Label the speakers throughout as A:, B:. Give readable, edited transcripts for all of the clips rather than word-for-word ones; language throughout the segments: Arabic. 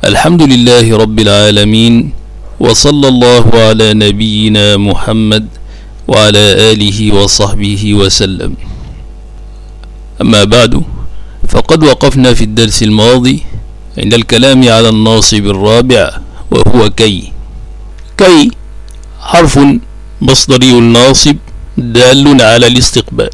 A: الحمد لله رب العالمين، وصلى الله على نبينا محمد وعلى آله وصحبه وسلم. أما بعد، فقد وقفنا في الدرس الماضي عند الكلام على الناصب الرابع وهو كي. كي حرف مصدري ناصب دال على الاستقبال،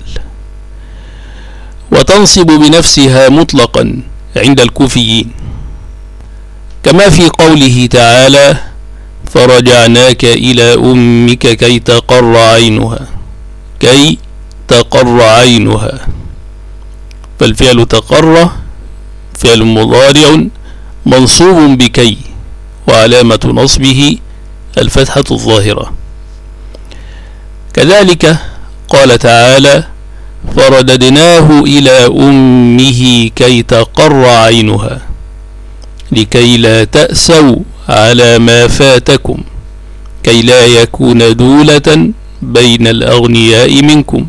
A: وتنصب بنفسها مطلقا عند الكوفيين، كما في قوله تعالى: فرجعناك إلى أمك كي تقر عينها. كي تقر عينها، فالفعل تقر فعل مضارع منصوب بكي، وعلامة نصبه الفتحة الظاهرة. كذلك قال تعالى: فرددناه إلى أمه كي تقر عينها لكي لا تأسوا على ما فاتكم كي لا يكون دولة بين الأغنياء منكم.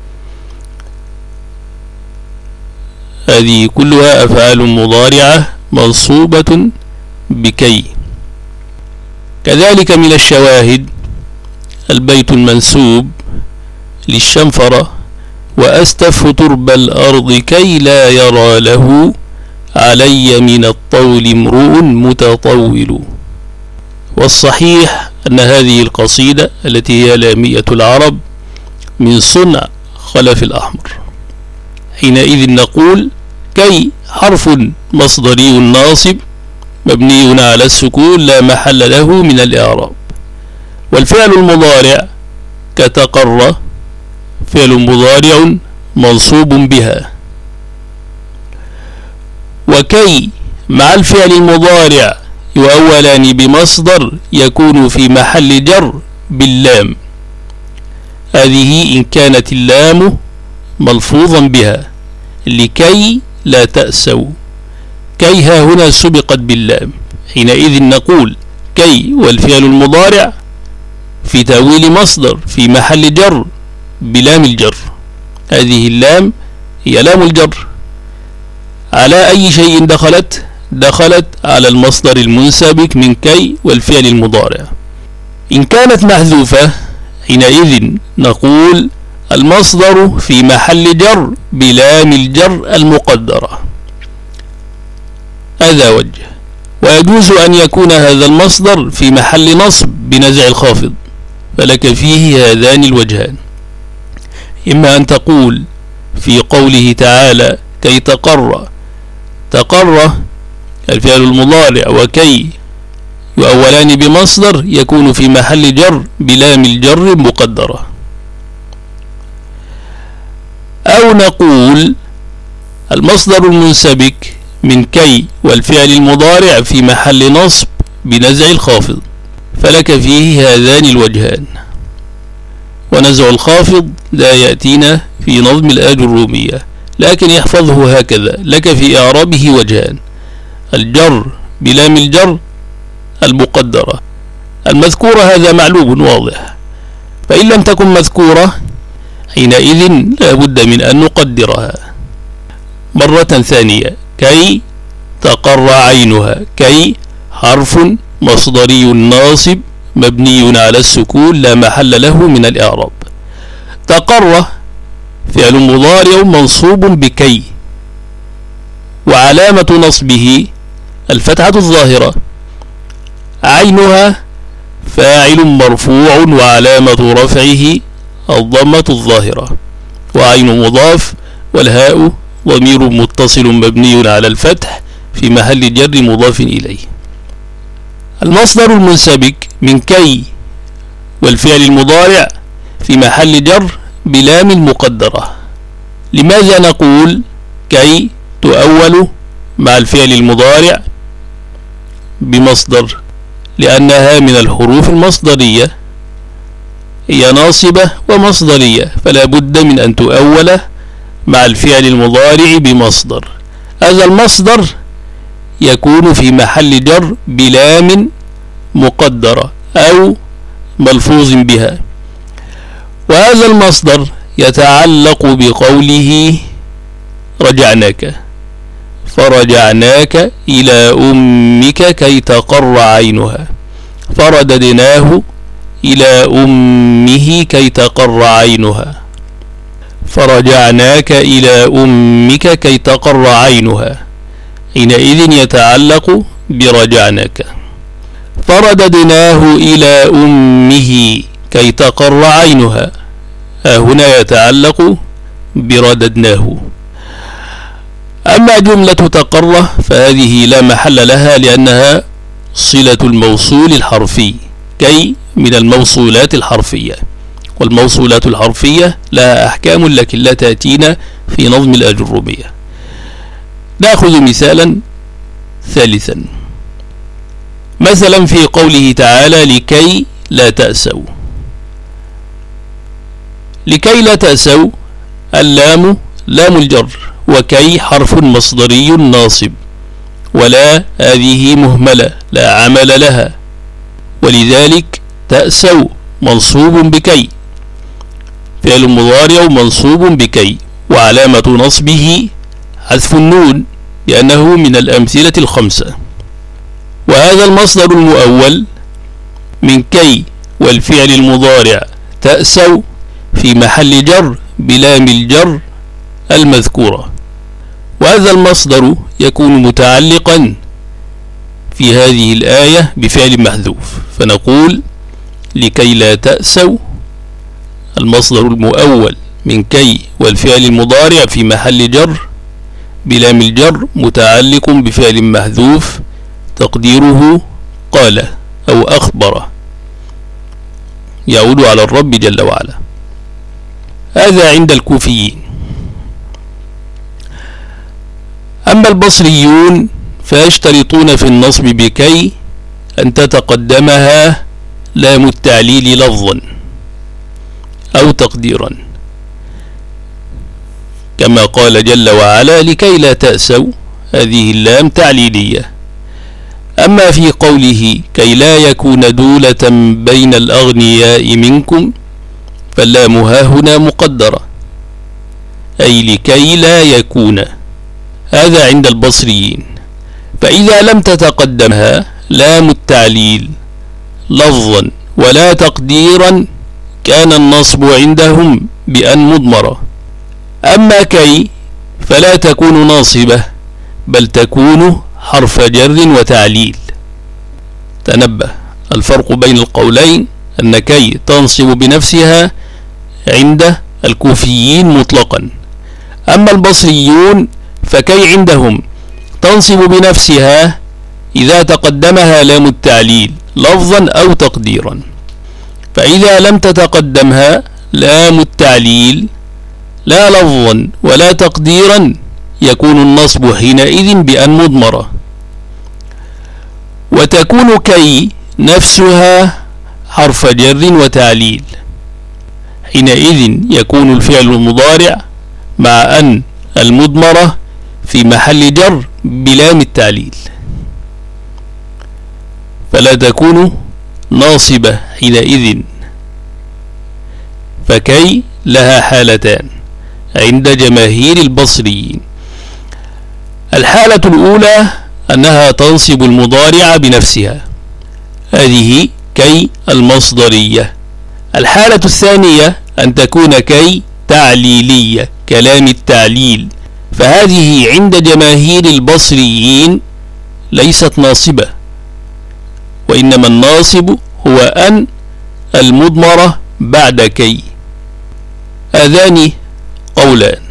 A: هذه كلها أفعال مضارعة منصوبة بكي. كذلك من الشواهد البيت المنسوب للشنفرة: وأستف ترب الأرض كي لا يرى له علي من الطول امرؤ متطول. والصحيح أن هذه القصيدة التي هي لامية العرب من صنع خلف الأحمر. حينئذ نقول: كي حرف مصدري ناصب مبني على السكون لا محل له من الإعراب. والفعل المضارع كتقر فعل مضارع منصوب بها. وكي مع الفعل المضارع يؤولان بمصدر يكون في محل جر باللام، هذه إن كانت اللام ملفوظا بها، لكي لا تأسوا. كي ها هنا سبقت باللام، حينئذ نقول: كي والفعل المضارع في تأويل مصدر في محل جر بلام الجر، هذه اللام هي لام الجر. على أي شيء دخلت؟ دخلت على المصدر المنسبك من كي والفعل المضارع. إن كانت محذوفة حينئذ نقول: المصدر في محل جر بلام الجر المقدرة. هذا وجه. ويجوز أن يكون هذا المصدر في محل نصب بنزع الخافض، فلك فيه هذان الوجهان: إما أن تقول في قوله تعالى: كي تقر الفعل المضارع وكي يؤولان بمصدر يكون في محل جر بلام الجر مقدرة، أو نقول المصدر المنسبك من كي والفعل المضارع في محل نصب بنزع الخافض، فلك فيه هذان الوجهان. ونزع الخافض لا يأتينا في نظم الآجرومية، لكن يحفظه هكذا: لك في إعرابه وجهان: الجر بلام الجر المقدرة المذكورة، هذا معلوم واضح، فإن لم تكن مذكورة حينئذ لا بد من أن نقدرها. مرة ثانية: كي تقر عينها. كي حرف مصدري ناصب مبني على السكون لا محل له من الإعراب. تقر فعل مضارع منصوب بكي، وعلامة نصبه الفتحة الظاهرة. عينها فاعل مرفوع وعلامة رفعه الضمة الظاهرة، وعين مضاف، والهاء ضمير متصل مبني على الفتح في محل جر مضاف إليه. المصدر المنسبك من كي والفعل المضارع في محل جر بلام المقدرة. لماذا نقول كي تؤول مع الفعل المضارع بمصدر؟ لأنها من الحروف المصدرية، هي ناصبة ومصدرية، فلا بد من أن تؤول مع الفعل المضارع بمصدر. هذا المصدر يكون في محل جر بلام مقدرة أو ملفوظ بها، وهذا المصدر يتعلق بقوله رجعناك. فرجعناك إلى أمك كي تقر عينها. فرددناه إلى أمه كي تقر عينها. فرجعناك إلى أمك كي تقر عينها، حينئذ يتعلق برجعناك. فرددناه إلى أمه كي تقر عينها، هنا يتعلق برددناه. أما جملة تقر فهذه لا محل لها لأنها صلة الموصول الحرفي، كي من الموصولات الحرفية، والموصولات الحرفية لها أحكام لكن لا تأتينا في نظم الأجرمية. نأخذ مثالا ثالثا، مثلا في قوله تعالى لكي لا تأسوا. لكي لا تأسوا، اللام لام الجر، وكي حرف مصدري ناصب، ولا هذه مهملة لا عمل لها، ولذلك تأسوا منصوب بكي، فعل مضارع منصوب بكي، وعلامة نصبه حذف النون لأنه من الأمثلة الخمسة. وهذا المصدر المؤول من كي والفعل المضارع تأسوا في محل جر بلام الجر المذكورة، وهذا المصدر يكون متعلقا في هذه الآية بفعل محذوف، فنقول لكي لا تأسوا، المصدر المؤول من كي والفعل المضارع في محل جر بلام الجر متعلق بفعل محذوف تقديره قال أو أخبر، يعود على الرب جل وعلا. هذا عند الكوفيين. أما البصريون فيشترطون في النصب بكي أن تتقدمها لام التعليل لفظا أو تقديرا، كما قال جل وعلا لكي لا تأسوا، هذه اللام تعليلية. أما في قوله كي لا يكون دولة بين الأغنياء منكم فاللام هنا مقدرة، أي لكي لا يكون، هذا عند البصريين. فإذا لم تتقدمها لام التعليل لفظا ولا تقديرا كان النصب عندهم بأن مضمرة. أما كي فلا تكون ناصبة بل تكون حرف جر وتعليل. تنبه، الفرق بين القولين أن كي تنصب بنفسها عند الكوفيين مطلقا، أما البصريون فكي عندهم تنصب بنفسها إذا تقدمها لام التعليل لفظا أو تقديرا، فإذا لم تتقدمها لام التعليل لا لفظا ولا تقديرا يكون النصب حينئذ بأن مضمرة. وتكون كي نفسها حرف جر وتعليل، حينئذ يكون الفعل المضارع مع أن المضمرة في محل جر بلام التعليل، فلا تكون ناصبة حينئذ. فكي لها حالتان عند جماهير البصريين. الحالة الأولى أنها تنصب المضارع بنفسها، هذه كي المصدرية. الحالة الثانية أن تكون كي تعليلية كلام التعليل، فهذه عند جماهير البصريين ليست ناصبة، وإنما الناصب هو أن المضمرة بعد كي. هذان قولان.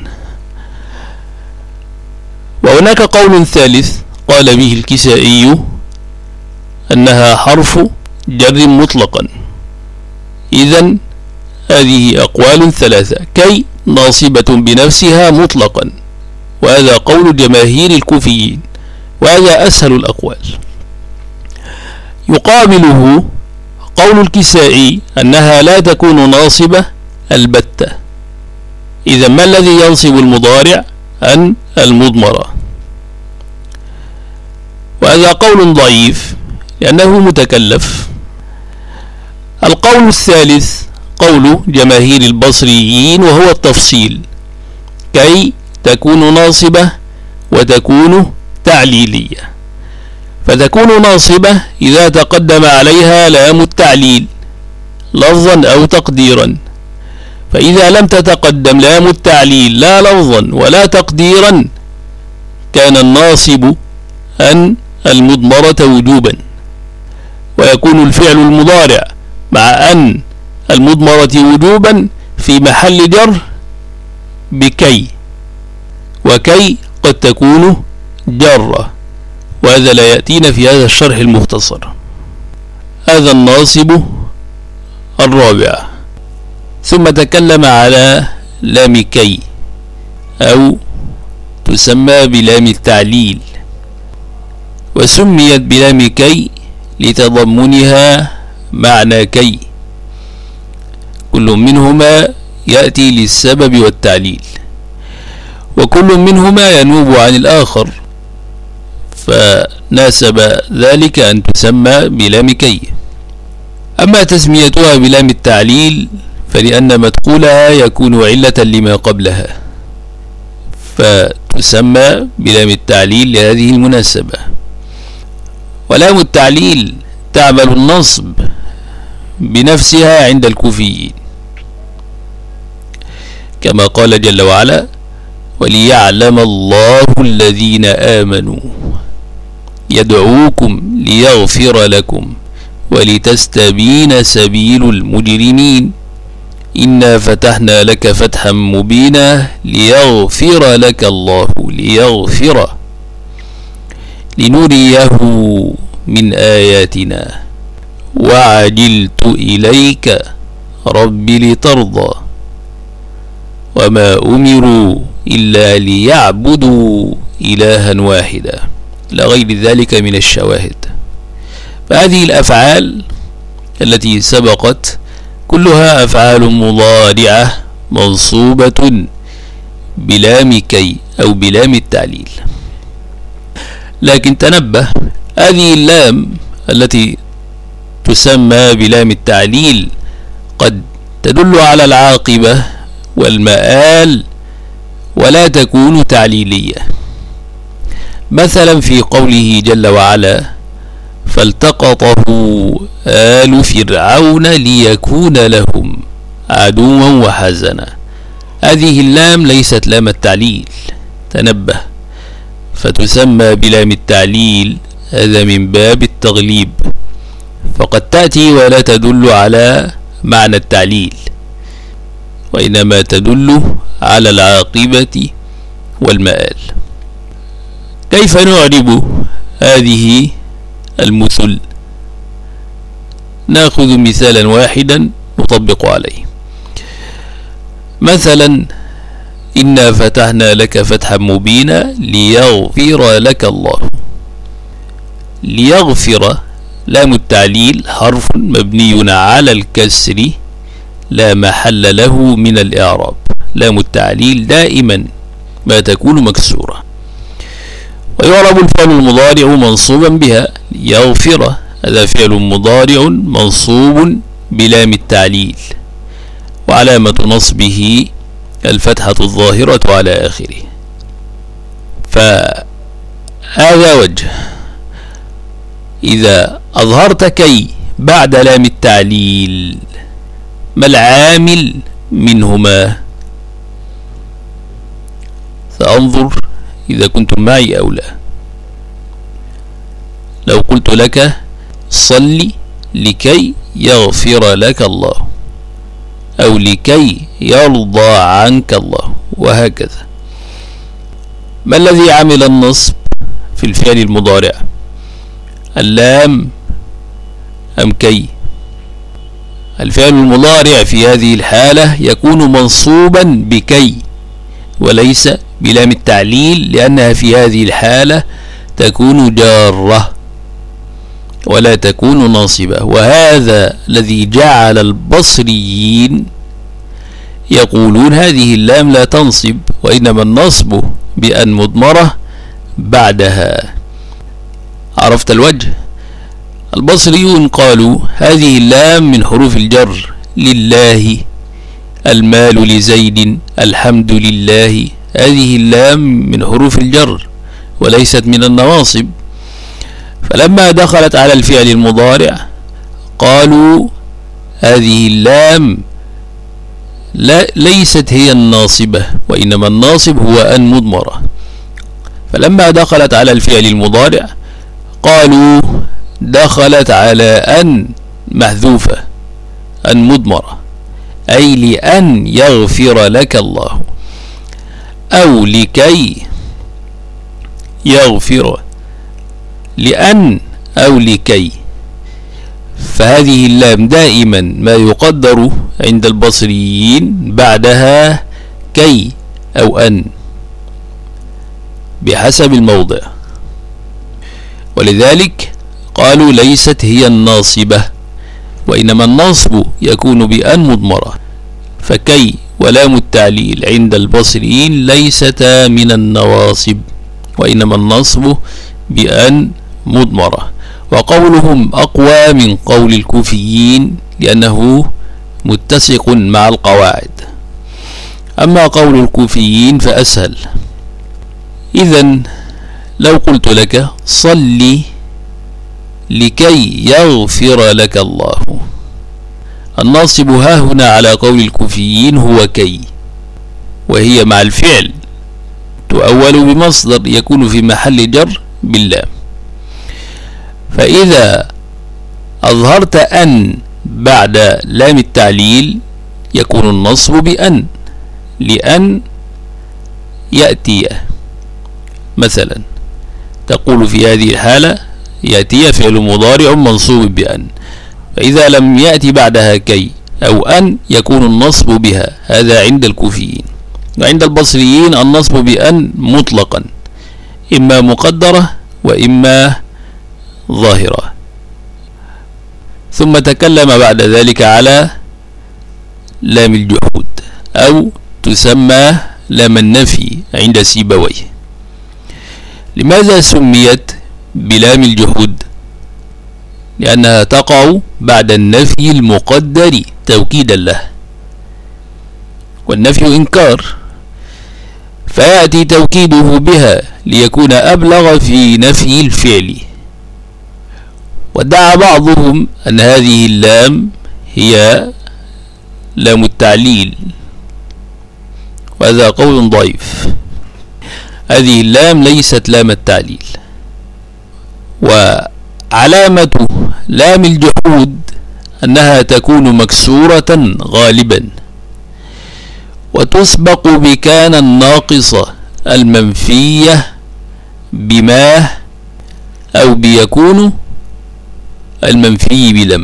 A: وهناك قول ثالث قال به الكسائي أنها حرف جر مطلقا. إذن هذه أقوال ثلاثة: كي ناصبة بنفسها مطلقا، وهذا قول جماهير الكوفيين، وهذا أسهل الأقوال. يقابله قول الكسائي أنها لا تكون ناصبة البتة. إذا ما الذي ينصب المضارع؟ أن المضمرة، وهذا قول ضعيف لأنه متكلف. القول الثالث قول جماهير البصريين وهو التفصيل: كي تكون ناصبة وتكون تعليلية، فتكون ناصبة إذا تقدم عليها لام التعليل لفظا أو تقديرا. فإذا لم تتقدم لام التعليل لا لفظا ولا تقديرا كان الناصب أن المضمرة وجوبا، ويكون الفعل المضارع مع أن المضمرة وجوبا في محل جر بكي، وكي قد تكون جرة، وهذا لا يأتينا في هذا الشرح المختصر. هذا الناصب الرابع. ثم تكلم على لام كي أو تسمى بلام التعليل، وسميت بلام كي لتضمنها معنى كي، كل منهما يأتي للسبب والتعليل، وكل منهما ينوب عن الآخر، فناسب ذلك أن تسمى بلام كي. أما تسميتها بلام التعليل فلأن مدخولها يكون علة لما قبلها، فتسمى بلام التعليل لهذه المناسبة. ولام التعليل تعمل النصب بنفسها عند الكوفيين، كما قال جل وعلا: وليعلم الله الذين آمنوا يدعوكم ليغفر لكم ولتستبين سبيل المجرمين إنا فتحنا لك فتحا مبينا ليغفر لك الله لنريه من آياتنا وعجلت إليك رب لترضى وما أمروا إلا ليعبدوا إلها واحدا إلى غير ذلك من الشواهد. فهذه الأفعال التي سبقت كلها أفعال مضارعة منصوبة بلام كي أو بلام التعليل. لكن تنبه، هذه اللام التي تسمى بلام التعليل قد تدل على العاقبة والمآل ولا تكون تعليلية. مثلا في قوله جل وعلا: فالتقطه آل فرعون ليكون لهم عدوا وحزنا، هذه اللام ليست لام التعليل، تنبه، فتسمى بلام التعليل، هذا من باب التغليب، فقد تأتي ولا تدل على معنى التعليل، وإنما تدل على العاقبة والمآل. كيف نعرب هذه المثل؟ نأخذ مثالا واحدا نطبق عليه. مثلا: إنا فتحنا لك فتحا مبينا ليغفر لك الله. ليغفر لام التعليل حرف مبني على الكسر لا محل له من الإعراب، لام التعليل دائما ما تكون مكسورة، ويعرب الفعل المضارع منصوبا بها. ليغفر هذا فعل مضارع منصوب بلام التعليل، وعلامة نصبه الفتحة الظاهرة على آخره. فهذا وجه. إذا أظهرت كي بعد لام التعليل ما العامل منهما؟ سأنظر إذا كنتم معي أو لا. لو قلت لك: صل لكي يغفر لك الله، أو لكي يرضى عنك الله، وهكذا. ما الذي عمل النصب في الفعل المضارع؟ اللام أم كي؟ الفعل المضارع في هذه الحالة يكون منصوبا بكي وليس بلام التعليل، لأنها في هذه الحالة تكون جارة ولا تكون ناصبة. وهذا الذي جعل البصريين يقولون هذه اللام لا تنصب، وإنما النصب بأن مضمرة بعدها. عرفت الوجه؟ البصريون قالوا هذه اللام من حروف الجر، لله، المال لزيد، الحمد لله، هذه اللام من حروف الجر، وليست من النواصب. فلما دخلت على الفعل المضارع قالوا هذه اللام ليست هي الناصبة، وإنما الناصب هو أن مضمرة. فلما دخلت على الفعل المضارع قالوا دخلت على أن محذوفة، أن مضمرة، أي لأن يغفر لك الله، أو لكي يغفر، لأن أو لكي. فهذه اللام دائما ما يقدر عند البصريين بعدها كي أو أن بحسب الموضع، ولذلك قالوا ليست هي الناصبة، وإنما النصب يكون بأن مضمرة. فكي ولام التعليل عند البصريين ليستا من النواصب، وإنما النصب بأن مضمرة. وقولهم أقوى من قول الكوفيين لأنه متسق مع القواعد، أما قول الكوفيين فأسهل. إذن لو قلت لك صل لكي يغفر لك الله، الناصب ها هنا على قول الكوفيين هو كي، وهي مع الفعل تؤول بمصدر يكون في محل جر باللام. فإذا أظهرت أن بعد لام التعليل يكون النصب بأن، لأن يأتي. مثلا تقول في هذه الحالة يأتي فعل مضارع منصوب بأن، فإذا لم يأتي بعدها كي أو أن يكون النصب بها. هذا عند الكوفيين. وعند البصريين النصب بأن مطلقا، إما مقدرة وإما ظاهرة. ثم تكلم بعد ذلك على لام الجحود، أو تسمى لام النفي عند سيبويه. لماذا سميت بلام الجحود؟ لأنها تقع بعد النفي المقدر توكيدا له، والنفي إنكار، فيأتي توكيده بها ليكون أبلغ في نفي الفعل. وادعى بعضهم أن هذه اللام هي لام التعليل، وهذا قول ضعيف. هذه اللام ليست لام التعليل. وعلامة لام الجحود أنها تكون مكسورة غالبا، وتسبق بكان الناقصة المنفية بما أو بيكون المنفي بلم.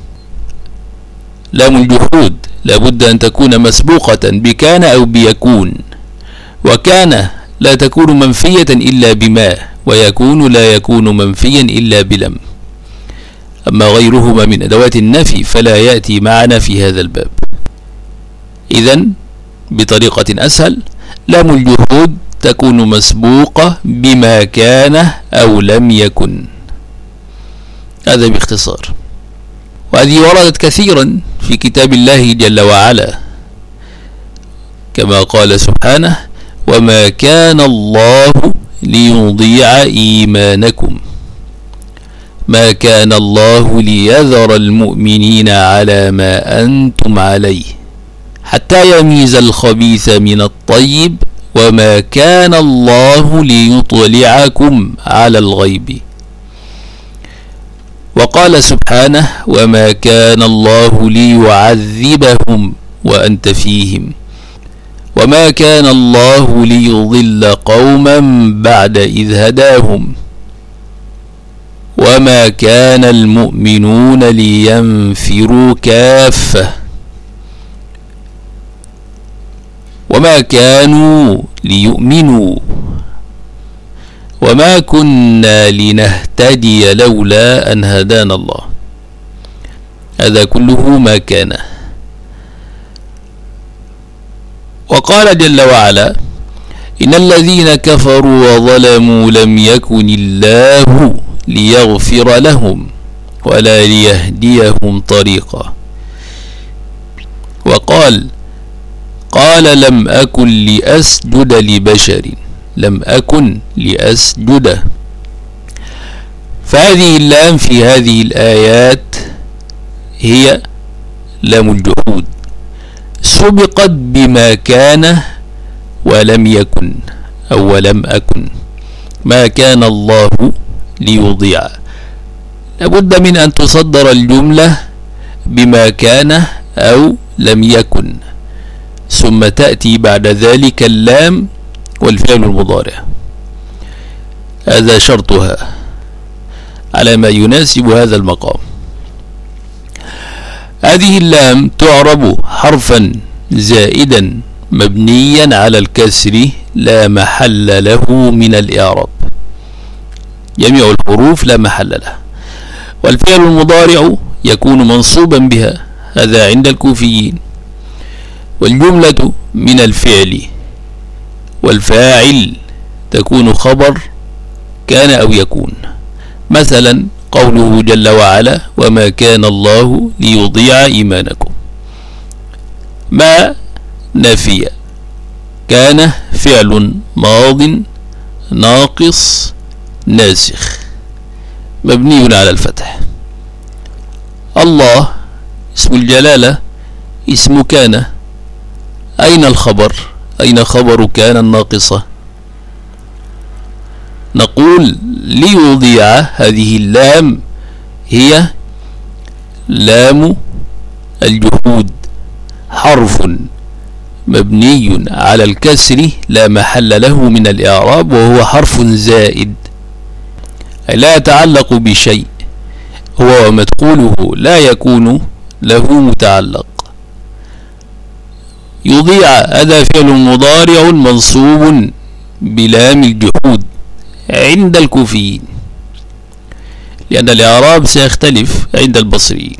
A: لام الجحود لابد أن تكون مسبوقة بكان أو بيكون، وكان لا تكون منفية إلا بما، ويكون لا يكون منفيا إلا بلم. أما غيرهما من أدوات النفي فلا يأتي معنا في هذا الباب. إذن بطريقة أسهل لام الجحود تكون مسبوقة بما كان أو لم يكن. هذا باختصار، وهذه وردت كثيرا في كتاب الله جل وعلا، كما قال سبحانه وما كان الله ليضيع إيمانكم، ما كان الله ليذر المؤمنين على ما أنتم عليه حتى يميز الخبيث من الطيب وما كان الله ليطلعكم على الغيب. وقال سبحانه وما كان الله ليعذبهم وأنت فيهم وما كان الله ليضل قوما بعد إذ هداهم وما كان المؤمنون لينفروا كافة وما كانوا ليؤمنوا وما كنا لنهتدي لولا أن هدانا الله. هذا كله ما كان. وقال جل وعلا إن الذين كفروا وظلموا لم يكن الله ليغفر لهم ولا ليهديهم طريقا. وقال لم أكن لأسجد لبشر لم أكن لأسجد. فهذه اللام في هذه الآيات هي لام الجحود، سبقت بما كان ولم يكن أو ولم أكن. ما كان الله ليضيع، لابد من أن تصدر الجملة بما كان أو لم يكن، ثم تأتي بعد ذلك اللام والفعل المضارع. هذا شرطها على ما يناسب هذا المقام. هذه اللام تعرب حرفا زائدا مبنيا على الكسر لا محل له من الإعراب، جميع الحروف لا محل له. والفعل المضارع يكون منصوبا بها، هذا عند الكوفيين. والجملة من الفعل والفاعل تكون خبر كان أو يكون. مثلا قوله جل وعلا: وما كان الله ليضيع إيمانكم. ما نافية، كان فعل ماض ناقص ناسخ مبني على الفتح. الله اسم الجلالة اسم كان، أين الخبر؟ أين خبر كان الناقصة؟ نقول ليضيع، هذه اللام هي لام الجحود، حرف مبني على الكسر لا محل له من الإعراب، وهو حرف زائد لا يتعلق بشيء، هو ومدخوله لا يكون له متعلق. يضيع هذا فعل مضارع منصوب بلام الجحود عند الكوفيين، لأن الإعراب سيختلف عند البصريين.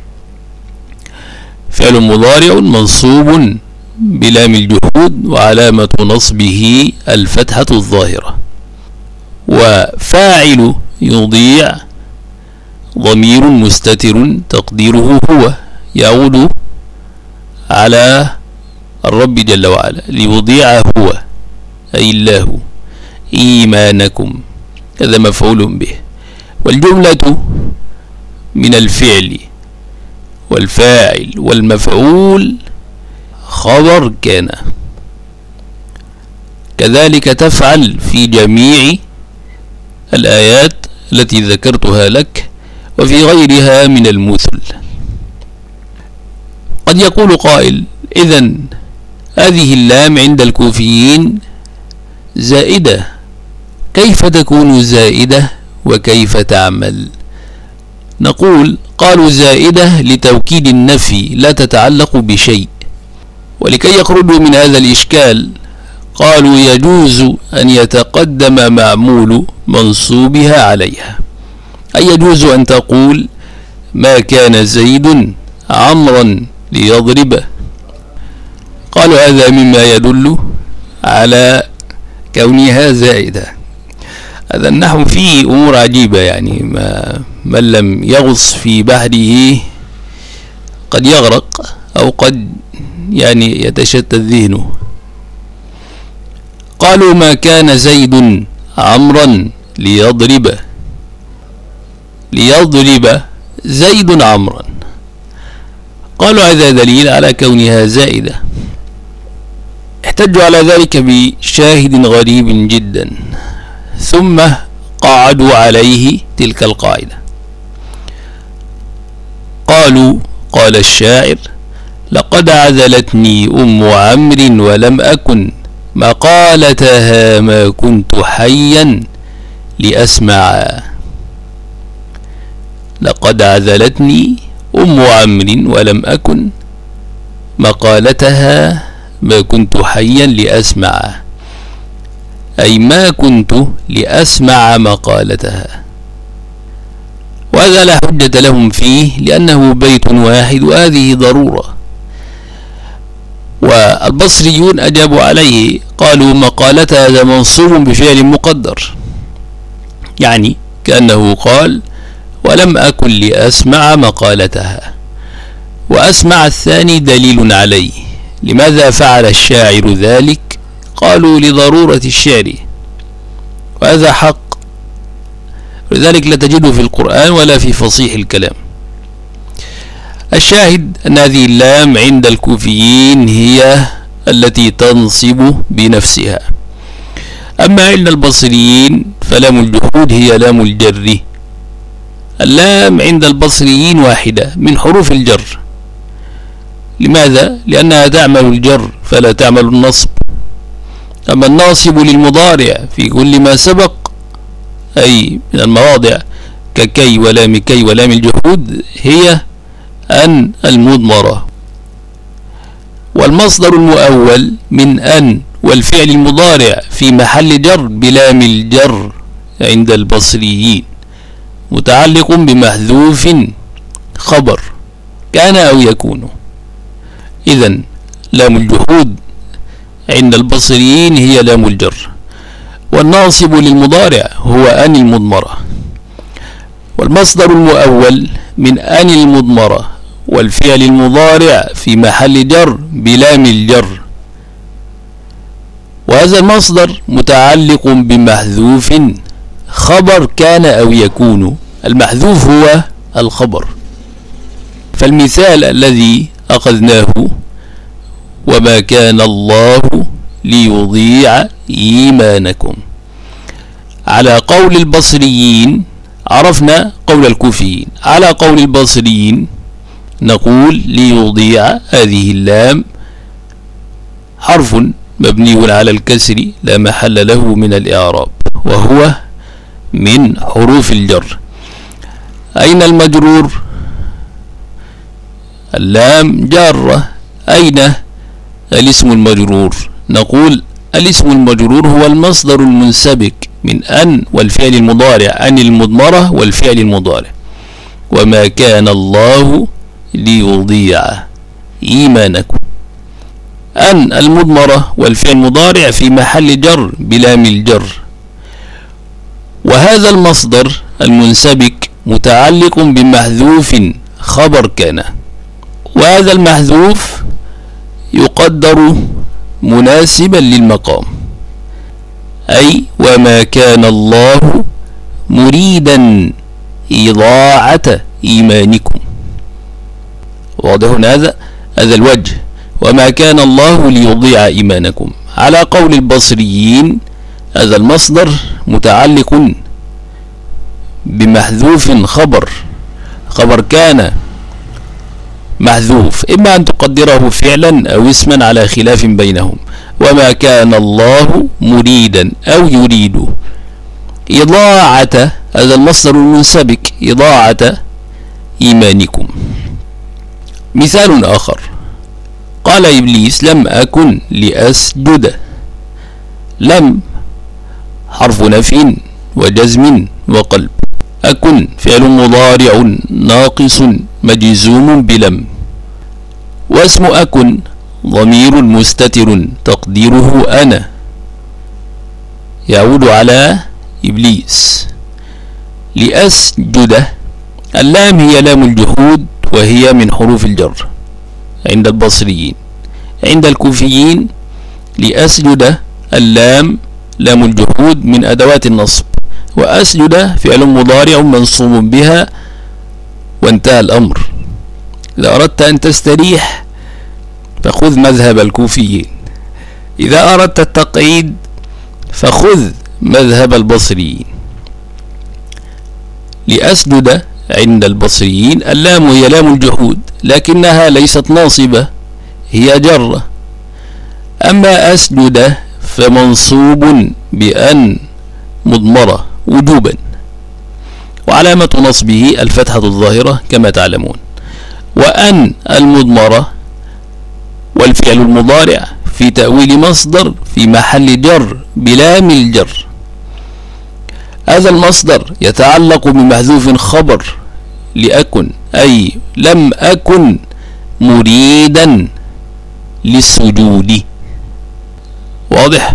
A: فعل مضارع منصوب بلام الجحود وعلامة نصبه الفتحة الظاهرة. وفاعل يضيع ضمير مستتر تقديره هو، يعود على الرب جل وعلا، ليضيع هو أي الله إيمانكم، هذا مفعول به. والجملة من الفعل والفاعل والمفعول خبر كان. كذلك تفعل في جميع الآيات التي ذكرتها لك وفي غيرها من المثل. قد يقول قائل: إذن هذه اللام عند الكوفيين زائدة، كيف تكون زائدة وكيف تعمل؟ نقول: قالوا زائدة لتوكيد النفي لا تتعلق بشيء، ولكي يخرجوا من هذا الإشكال قالوا يجوز أن يتقدم معمول منصوبها عليها، أي يجوز أن تقول: ما كان زيد عمرا ليضربه. قالوا هذا مما يدل على كونها زائدة. هذا النحو فيه أمور عجيبة، يعني من لم يغص في بحره قد يغرق أو قد يعني يتشتت ذهنه. قالوا: ما كان زيد عمرا ليضرب زيد عمرا. قالوا هذا دليل على كونها زائدة. احتجوا على ذلك بشاهد غريب جدا، ثم قعدوا عليه تلك القاعدة. قالوا: قال الشاعر: لقد عذلتني أم عمرو ولم أكن مقالتها ما كنت حيا لأسمع. لقد عذلتني أم عمرو ولم أكن مقالتها ما كنت حيا لأسمع، أي ما كنت لأسمع مقالتها. وهذا لا حجة لهم فيه، لأنه بيت واحد وهذه ضرورة. والبصريون أجابوا عليه، قالوا: مقالتها هذا منصوب بفعل مقدر، يعني كأنه قال: ولم أكن لأسمع مقالتها. وأسمع الثاني دليل عليه. لماذا فعل الشاعر ذلك؟ قالوا لضرورة الشعر، وهذا حق، ولذلك لا تجده في القرآن ولا في فصيح الكلام. الشاهد أن هذه اللام عند الكوفيين هي التي تنصب بنفسها. أما عند البصريين فلام الجحود هي لام الجر. اللام عند البصريين واحدة من حروف الجر. لماذا؟ لأنها تعمل الجر فلا تعمل النصب. أما الناصب للمضارع في كل ما سبق أي من المواضع ككي ولام كي ولام الجحود هي أن المضمرة. والمصدر المؤول من أن والفعل المضارع في محل جر بلام الجر عند البصريين متعلق بمحذوف خبر كان أو يكون. إذن لام الجحود عند البصريين هي لام الجر، والناصب للمضارع هو أن المضمرة. والمصدر المؤول من أن المضمرة والفعل المضارع في محل جر بلام الجر، وهذا المصدر متعلق بمحذوف خبر كان أو يكون. المحذوف هو الخبر. فالمثال الذي أخذناه وما كان الله ليضيع إيمانكم على قول البصريين، عرفنا قول الكوفيين، على قول البصريين نقول ليضيع هذه اللام حرف مبني على الكسر لا محل له من الإعراب وهو من حروف الجر. أين المجرور؟ اللام جارة. أين الاسم المجرور؟ نقول الاسم المجرور هو المصدر المنسبك من أن والفعل المضارع، أن المضمرة والفعل المضارع. وما كان الله ليضيع إيمانكم، أن المضمرة والفعل المضارع في محل جر بلام الجر، وهذا المصدر المنسبك متعلق بمحذوف خبر كان، وهذا المحذوف يقدر مناسبا للمقام، أي وما كان الله مريدا إضاعة إيمانكم. واضح هذا الوجه، وما كان الله ليضيع إيمانكم. على قول البصريين هذا المصدر متعلق بمحذوف خبر كان محذوف، إما أن تقدره فعلا أو اسما على خلاف بينهم. وما كان الله مريدا أو يريد إضاعة، هذا المصدر المنسبك إضاعة إيمانكم. مثال آخر، قال إبليس لم أكن لأسجد. لم حرف نفي وجزم وقلب، أكن فعل مضارع ناقص مجزوم بلم، واسم أكن ضمير مستتر تقديره أنا يعود على إبليس. لأسجد اللام هي لام الجحود وهي من حروف الجر عند البصريين. عند الكوفيين لأسجد اللام لام الجحود من أدوات النصب، وأسجد فعل مضارع منصوب بها وانتهى الأمر. إذا أردت أن تستريح فخذ مذهب الكوفيين، إذا أردت التقعيد فخذ مذهب البصريين. لأسجد عند البصريين اللام هي لام الجحود لكنها ليست ناصبة، هي جرة. أما أسجد فمنصوب بأن مضمرة وجوبا، وعلامة نصبه الفتحة الظاهرة كما تعلمون. وأن المضمرة والفعل المضارع في تأويل مصدر في محل جر بلام الجر. هذا المصدر يتعلق بمحذوف خبر لأكن، أي لم أكن مريدا للسجود. واضح؟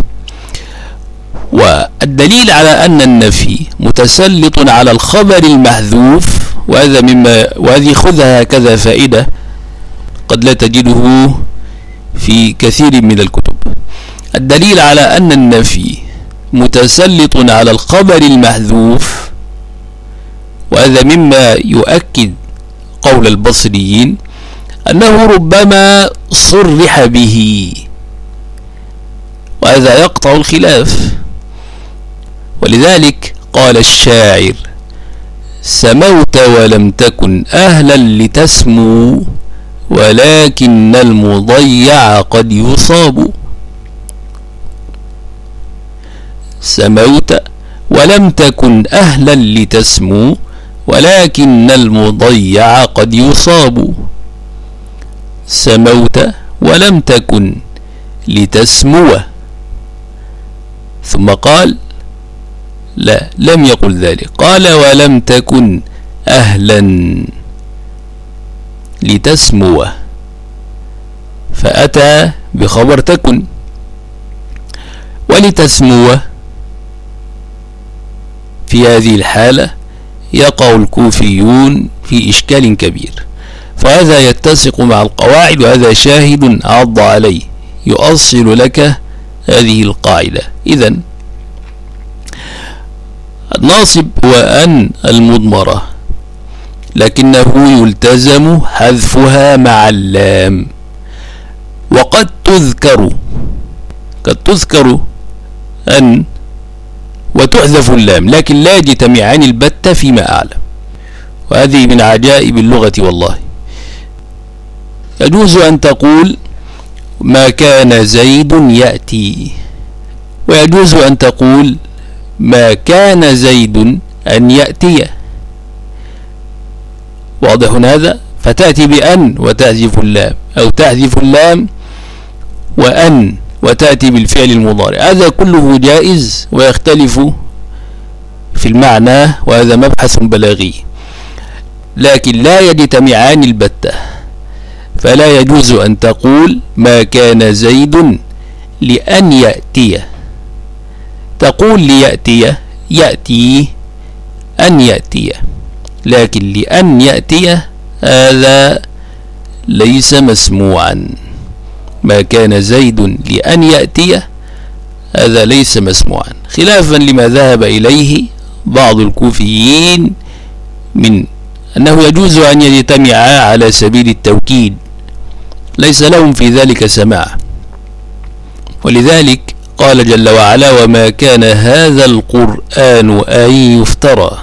A: والدليل على أن النفي متسلط على الخبر المحذوف، وهذه خذها هكذا فائدة قد لا تجده في كثير من الكتب. الدليل على أن النفي متسلط على الخبر المحذوف، وهذا مما يؤكد قول البصريين أنه ربما صرح به، وهذا يقطع الخلاف. ولذلك قال الشاعر: سموت ولم تكن أهلا لتسمو، ولكن المضيع قد يصاب. سموت ولم تكن أهلا لتسمو، ولكن المضيع قد يصاب. سموت ولم تكن لتسمو، ثم قال لا، لم يقل ذلك، قال ولم تكن أهلا لتسمو، فأتى بخبر تكن. ولتسمو في هذه الحالة يقع الكوفيون في إشكال كبير، فهذا يتسق مع القواعد، وهذا شاهد عض عليه يؤصل لك هذه القاعدة. إذن الناصب هو أن المضمرة، لكنه يلتزم حذفها مع اللام، وقد تذكر أن وتحذف اللام، لكن لا يجتمعان البتة فيما أعلم، وهذه من عجائب اللغة والله. يجوز أن تقول ما كان زيد يأتي، ويجوز أن تقول ما كان زيد أن يأتي. واضح هذا؟ فتأتي بأن وتحذف اللام، أو تحذف اللام وأن وتأتي بالفعل المضارع. هذا كله جائز ويختلف في المعنى، وهذا مبحث بلاغي، لكن لا يجتمعان البتة. فلا يجوز أن تقول ما كان زيد لأن يأتي، تقول ليأتي، يأتي أن يأتي، لكن لأن يأتي هذا ليس مسموعا. ما كان زيد لأن يأتي هذا ليس مسموعا، خلافا لما ذهب إليه بعض الكوفيين من أنه يجوز أن يجتمعا على سبيل التوكيد، ليس لهم في ذلك سماع. ولذلك قال جل وعلا: وما كان هذا القرآن أن يفترى،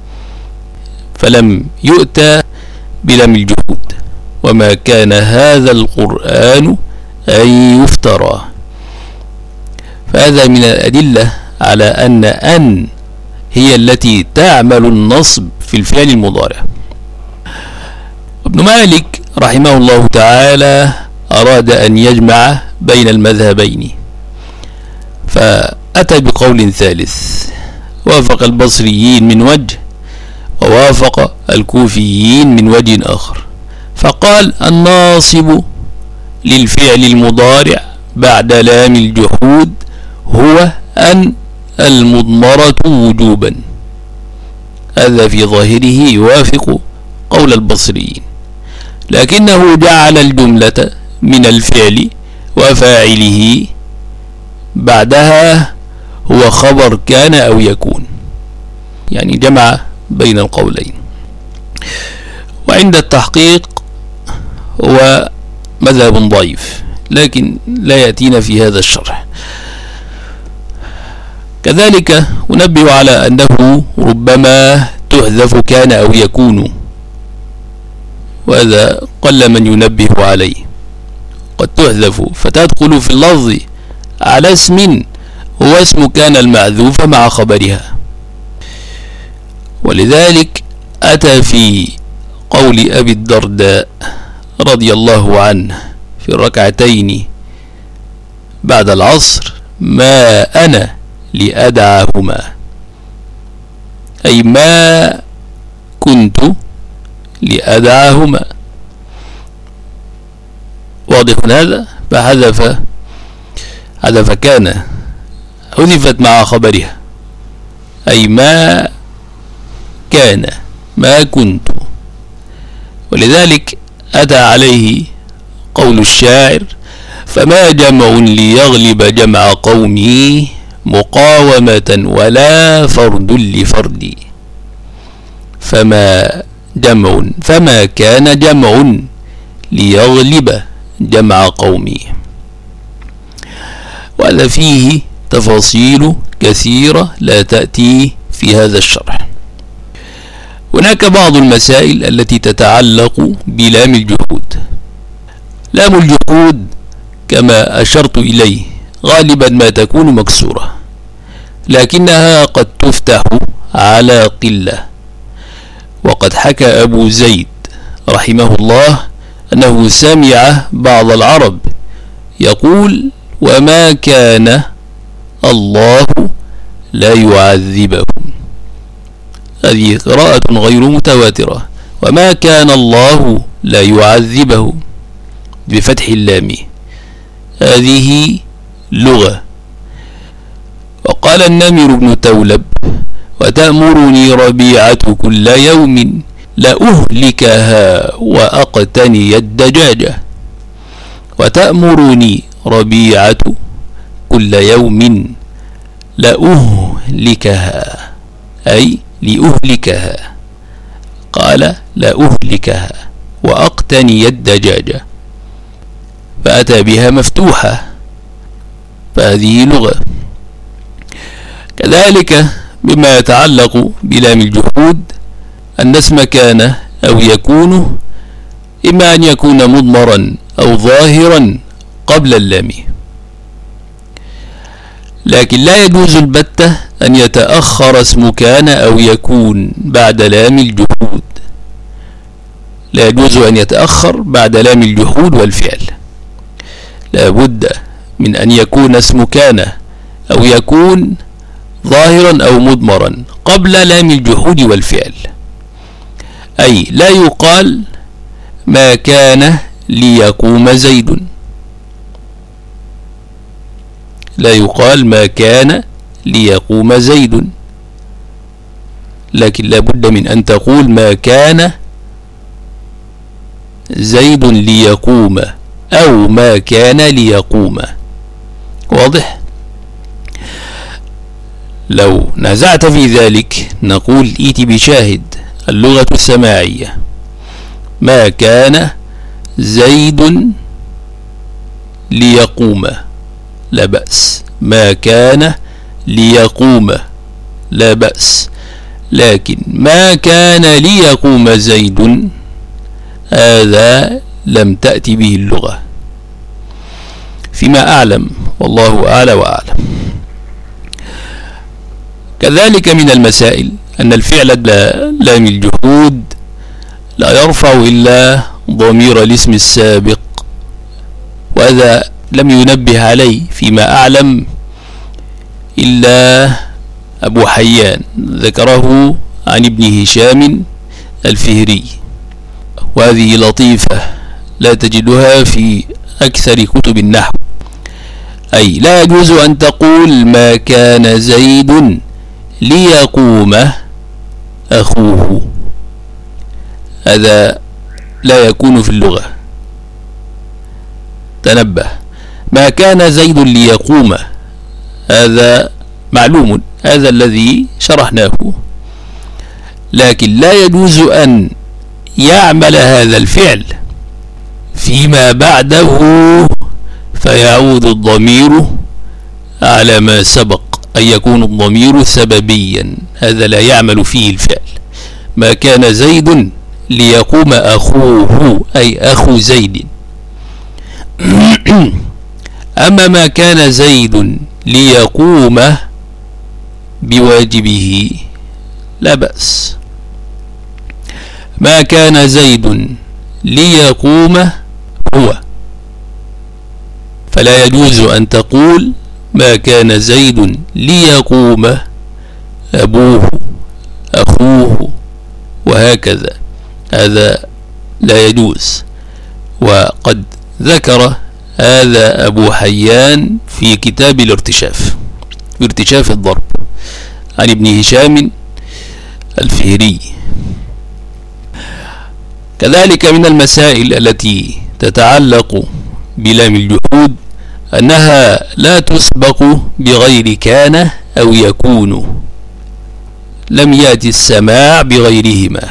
A: فلم يؤتى بلم الجهود، وما كان هذا القرآن أن يفترى. فهذا من الأدلة على أن هي التي تعمل النصب في الفعل المضارع. ابن مالك رحمه الله تعالى أراد أن يجمع بين المذهبين، فأتى بقول ثالث، وافق البصريين من وجه ووافق الكوفيين من وجه آخر، فقال: الناصب للفعل المضارع بعد لام الجحود هو أن المضمرة وجوبا. هذا في ظاهره يوافق قول البصريين، لكنه جعل الجملة من الفعل وفاعله بعدها هو خبر كان أو يكون، يعني جمع بين القولين. وعند التحقيق هو مذهب ضعيف، لكن لا يأتينا في هذا الشرح. كذلك أنبه على أنه ربما تحذف كان أو يكون، وهذا قل من ينبه عليه. قد تحذف فتدخل في اللفظ على اسم هو اسم كان المحذوف مع خبرها. ولذلك أتى في قول أبي الدرداء رضي الله عنه في الركعتين بعد العصر: ما أنا لأدعاهما، أي ما كنت لأدعاهما. واضح هذا؟ فحذف كان، حذفت مع خبرها، أي ما كان، ما كنت. ولذلك أتى عليه قول الشاعر: فما جمع ليغلب جمع قومي مقاومة ولا فرد لفرد. فما كان جمع ليغلب جمع قومي. وهذا فيه تفاصيل كثيرة لا تأتي في هذا الشرح. هناك بعض المسائل التي تتعلق بلام الجحود. لام الجحود كما أشرت إليه غالبا ما تكون مكسورة، لكنها قد تفتح على قلة. وقد حكى أبو زيد رحمه الله أنه سمع بعض العرب يقول: وما كان الله لا يعذبهم. هذه قراءة غير متواترة. وما كان الله لا يعذبهم بفتح اللام، هذه لغة. وقال النمر بن تولب: وتأمرني ربيعة كل يوم لأهلكها وأقتني الدجاجة. وتأمرني ربيعة كل يوم لأهلكها، أي لأهلكها. قال: لأهلكها وأقتني الدجاجة، فأتى بها مفتوحة، فهذه لغة. كذلك بما يتعلق بلام الجحود أن اسم كان أو يكون إما أن يكون مضمرا أو ظاهرا قبل اللام، لكن لا يجوز البتة أن يتأخر اسم كان أو يكون بعد لام الجحود. لا يجوز أن يتأخر بعد لام الجحود والفعل، لا بد من أن يكون اسم كان أو يكون ظاهرا أو مضمرا قبل لام الجحود والفعل. أي لا يقال ما كان ليقوم زيد، لا يقال ما كان ليقوم زيد، لكن لا بد من أن تقول ما كان زيد ليقوم أو ما كان ليقوم. واضح؟ لو نزعت في ذلك نقول ائت بشاهد اللغة السماعية: ما كان زيد ليقوم، لا بأس. ما كان ليقوم لا بأس، لكن ما كان ليقوم زيد هذا لم تأتي به اللغة فيما أعلم، والله أعلى وأعلم. كذلك من المسائل أن الفعل لام الجحود لا يرفع إلا ضمير الاسم السابق، وهذا لم ينبه عليه فيما أعلم إلا أبو حيان، ذكره عن ابن هشام الفهري، وهذه لطيفة لا تجدها في أكثر كتب النحو. أي لا يجوز أن تقول ما كان زيد ليقوم أخوه، هذا لا يكون في اللغة. تنبه، ما كان زيد ليقوم هذا معلوم، هذا الذي شرحناه، لكن لا يجوز أن يعمل هذا الفعل فيما بعده فيعود الضمير على ما سبق، أن يكون الضمير سببيا، هذا لا يعمل فيه الفعل. ما كان زيد ليقوم أخوه أي أخو زيد. أما ما كان زيد ليقوم بواجبه لا بأس. ما كان زيد ليقوم هو، فلا يجوز أن تقول ما كان زيد ليقوم أبوه أخوه وهكذا، هذا لا يجوز. وقد ذكر هذا أبو حيان في كتاب الارتشاف، في ارتشاف الضرب، عن ابن هشام الفهري. كذلك من المسائل التي تتعلق بلام الجحود أنها لا تسبق بغير كان أو يكون، لم يأتي السماع بغيرهما.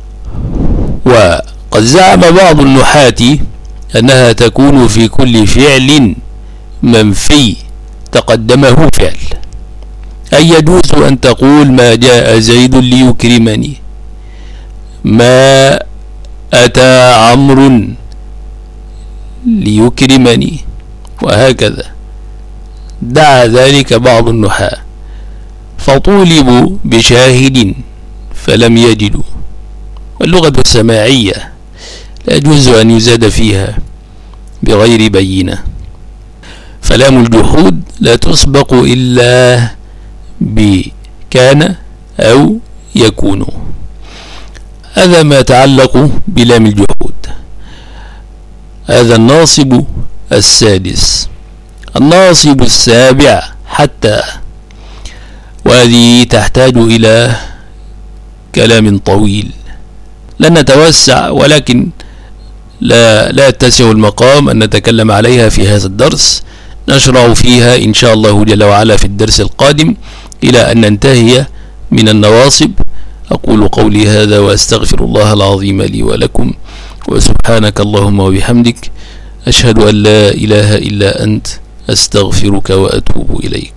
A: وقد زعم بعض النحاة أنها تكون في كل فعل منفي تقدمه فعل، أي يجوز أن تقول ما جاء زيد ليكرمني، ما أتى عمرو ليكرمني، وهكذا. دعا ذلك بعض النحاة فطولبوا بشاهد فلم يجدوا. واللغة السماعية لا يجوز أن يزاد فيها بغير بينة، فلام الجحود لا تسبق إلا بكان أو يكون. هذا ما يتعلق بلام الجحود. هذا الناصب السادس. الناصب السابع حتى، وهذه تحتاج إلى كلام طويل، لن نتوسع، ولكن لا يتسع المقام أن نتكلم عليها في هذا الدرس. نشرع فيها إن شاء الله جل وعلا في الدرس القادم إلى أن ننتهي من النواصب. أقول قولي هذا وأستغفر الله العظيم لي ولكم، وسبحانك اللهم وبحمدك، أشهد أن لا إله إلا أنت، أستغفرك وأتوب إليك.